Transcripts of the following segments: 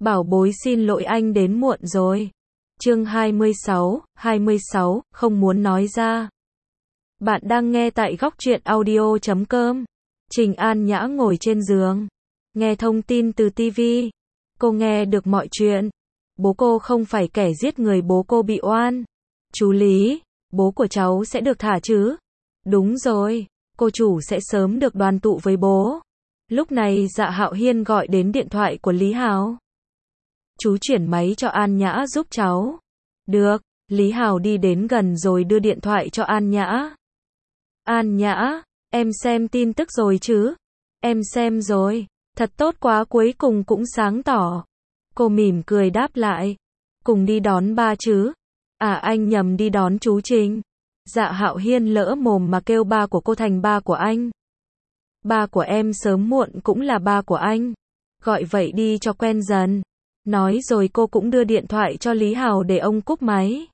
Bảo bối xin lỗi anh đến muộn rồi. Chương 26, không muốn nói ra. Bạn đang nghe tại góc truyện audio.com. Trình An Nhã ngồi trên giường, nghe thông tin từ TV. Cô nghe được mọi chuyện. Bố cô không phải kẻ giết người, bố cô bị oan. Chú Lý, bố của cháu sẽ được thả chứ? Đúng rồi, cô chủ sẽ sớm được đoàn tụ với bố. Lúc này Dạ Hạo Hiên gọi đến điện thoại của Lý Hào. Chú chuyển máy cho An Nhã giúp cháu. Được, Lý Hào đi đến gần rồi đưa điện thoại cho An Nhã. An Nhã, em xem tin tức rồi chứ? Em xem rồi, thật tốt quá, cuối cùng cũng sáng tỏ. Cô mỉm cười đáp lại. Cùng đi đón ba chứ? À, anh nhầm, đi đón chú Trình. Dạ Hạo Hiên lỡ mồm mà kêu ba của cô thành ba của anh. Ba của em sớm muộn cũng là ba của anh. Gọi vậy đi cho quen dần. Nói rồi cô cũng đưa điện thoại cho Lý Hào để ông cúp máy.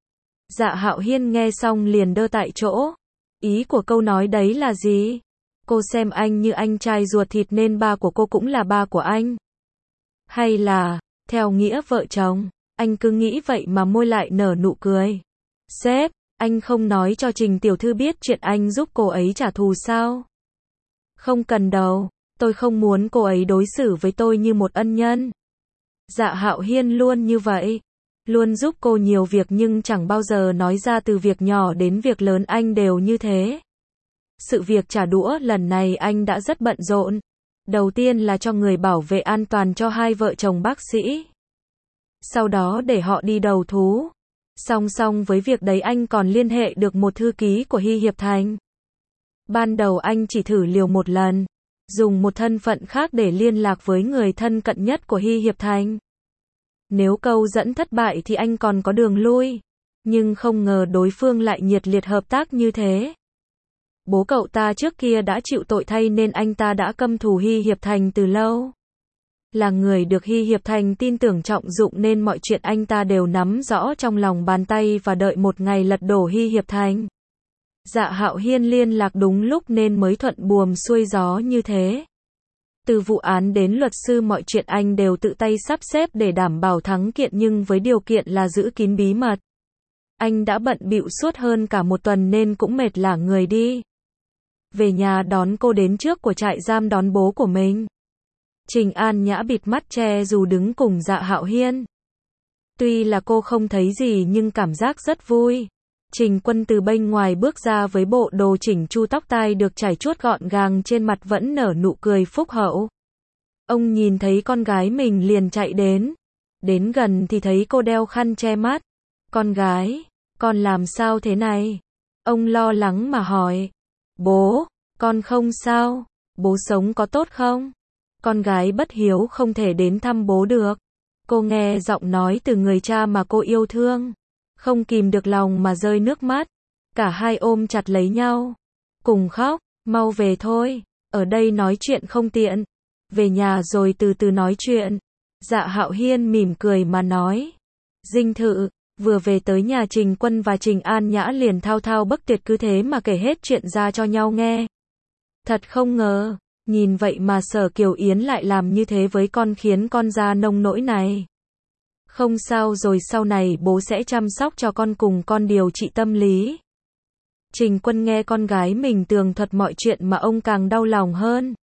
Dạ Hạo Hiên nghe xong liền đơ tại chỗ. Ý của câu nói đấy là gì? Cô xem anh như anh trai ruột thịt nên ba của cô cũng là ba của anh. Hay là, theo nghĩa vợ chồng? Anh cứ nghĩ vậy mà môi lại nở nụ cười. Sếp, anh không nói cho Trình tiểu thư biết chuyện anh giúp cô ấy trả thù sao? Không cần đâu, tôi không muốn cô ấy đối xử với tôi như một ân nhân. Dạ Hạo Hiên luôn như vậy, luôn giúp cô nhiều việc nhưng chẳng bao giờ nói ra từ việc nhỏ đến việc lớn, anh đều như thế. Sự việc trả đũa lần này anh đã rất bận rộn. Đầu tiên là cho người bảo vệ an toàn cho hai vợ chồng bác sĩ. Sau đó để họ đi đầu thú. Song song với việc đấy anh còn liên hệ được một thư ký của Hy Hiệp Thành. Ban đầu anh chỉ thử liều một lần, dùng một thân phận khác để liên lạc với người thân cận nhất của Hy Hiệp Thành. Nếu câu dẫn thất bại thì anh còn có đường lui. Nhưng không ngờ đối phương lại nhiệt liệt hợp tác như thế. Bố cậu ta trước kia đã chịu tội thay nên anh ta đã căm thù Hy Hiệp Thành từ lâu. Là người được Hy Hiệp Thành tin tưởng trọng dụng nên mọi chuyện anh ta đều nắm rõ trong lòng bàn tay và đợi một ngày lật đổ Hy Hiệp Thành. Dạ Hạo Hiên liên lạc đúng lúc nên mới thuận buồm xuôi gió như thế. Từ vụ án đến luật sư mọi chuyện anh đều tự tay sắp xếp để đảm bảo thắng kiện nhưng với điều kiện là giữ kín bí mật. Anh đã bận bịu suốt hơn cả một tuần nên cũng mệt lả người đi. Về nhà đón cô đến trước của trại giam đón bố của mình. Trình An Nhã bịt mắt che dù đứng cùng Dạ Hạo Hiên. Tuy là cô không thấy gì nhưng cảm giác rất vui. Trình Quân từ bên ngoài bước ra với bộ đồ chỉnh chu, tóc tai được chải chuốt gọn gàng, trên mặt vẫn nở nụ cười phúc hậu. Ông nhìn thấy con gái mình liền chạy đến. Đến gần thì thấy cô đeo khăn che mắt. Con gái, con làm sao thế này? Ông lo lắng mà hỏi. Bố, con không sao. Bố sống có tốt không? Con gái bất hiếu không thể đến thăm bố được. Cô nghe giọng nói từ người cha mà cô yêu thương, không kìm được lòng mà rơi nước mắt. Cả hai ôm chặt lấy nhau, cùng khóc. Mau về thôi, ở đây nói chuyện không tiện. Về nhà rồi từ từ nói chuyện. Dạ Hạo Hiên mỉm cười mà nói. Dinh thự, vừa về tới nhà Trình Quân và Trình An Nhã liền thao thao bất tuyệt cứ thế mà kể hết chuyện ra cho nhau nghe. Thật không ngờ, nhìn vậy mà Sở Kiều Yến lại làm như thế với con, khiến con ra nông nỗi này. Không sao rồi, sau này bố sẽ chăm sóc cho con, cùng con điều trị tâm lý. Trình Quân nghe con gái mình tường thuật mọi chuyện mà ông càng đau lòng hơn.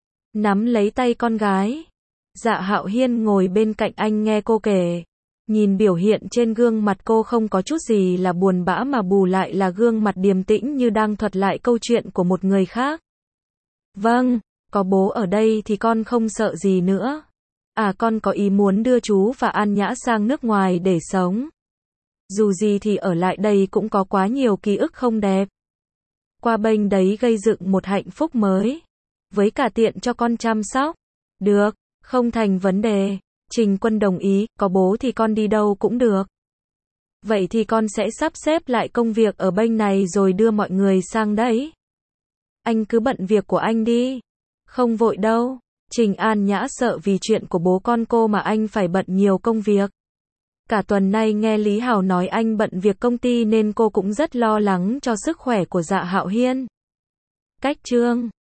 Nắm lấy tay con gái. Dạ Hạo Hiên ngồi bên cạnh anh nghe cô kể. Nhìn biểu hiện trên gương mặt cô không có chút gì là buồn bã mà bù lại là gương mặt điềm tĩnh như đang thuật lại câu chuyện của một người khác. Vâng, có bố ở đây thì con không sợ gì nữa. À, con có ý muốn đưa chú và An Nhã sang nước ngoài để sống. Dù gì thì ở lại đây cũng có quá nhiều ký ức không đẹp. Qua bênh đấy gây dựng một hạnh phúc mới. Với cả tiện cho con chăm sóc. Được, không thành vấn đề. Trình Quân đồng ý, có bố thì con đi đâu cũng được. Vậy thì con sẽ sắp xếp lại công việc ở bênh này rồi đưa mọi người sang đấy. Anh cứ bận việc của anh đi. Không vội đâu. Trình An Nhã sợ vì chuyện của bố con cô mà anh phải bận nhiều công việc. Cả tuần nay nghe Lý Hào nói anh bận việc công ty nên cô cũng rất lo lắng cho sức khỏe của Dạ Hạo Hiên. Cách chương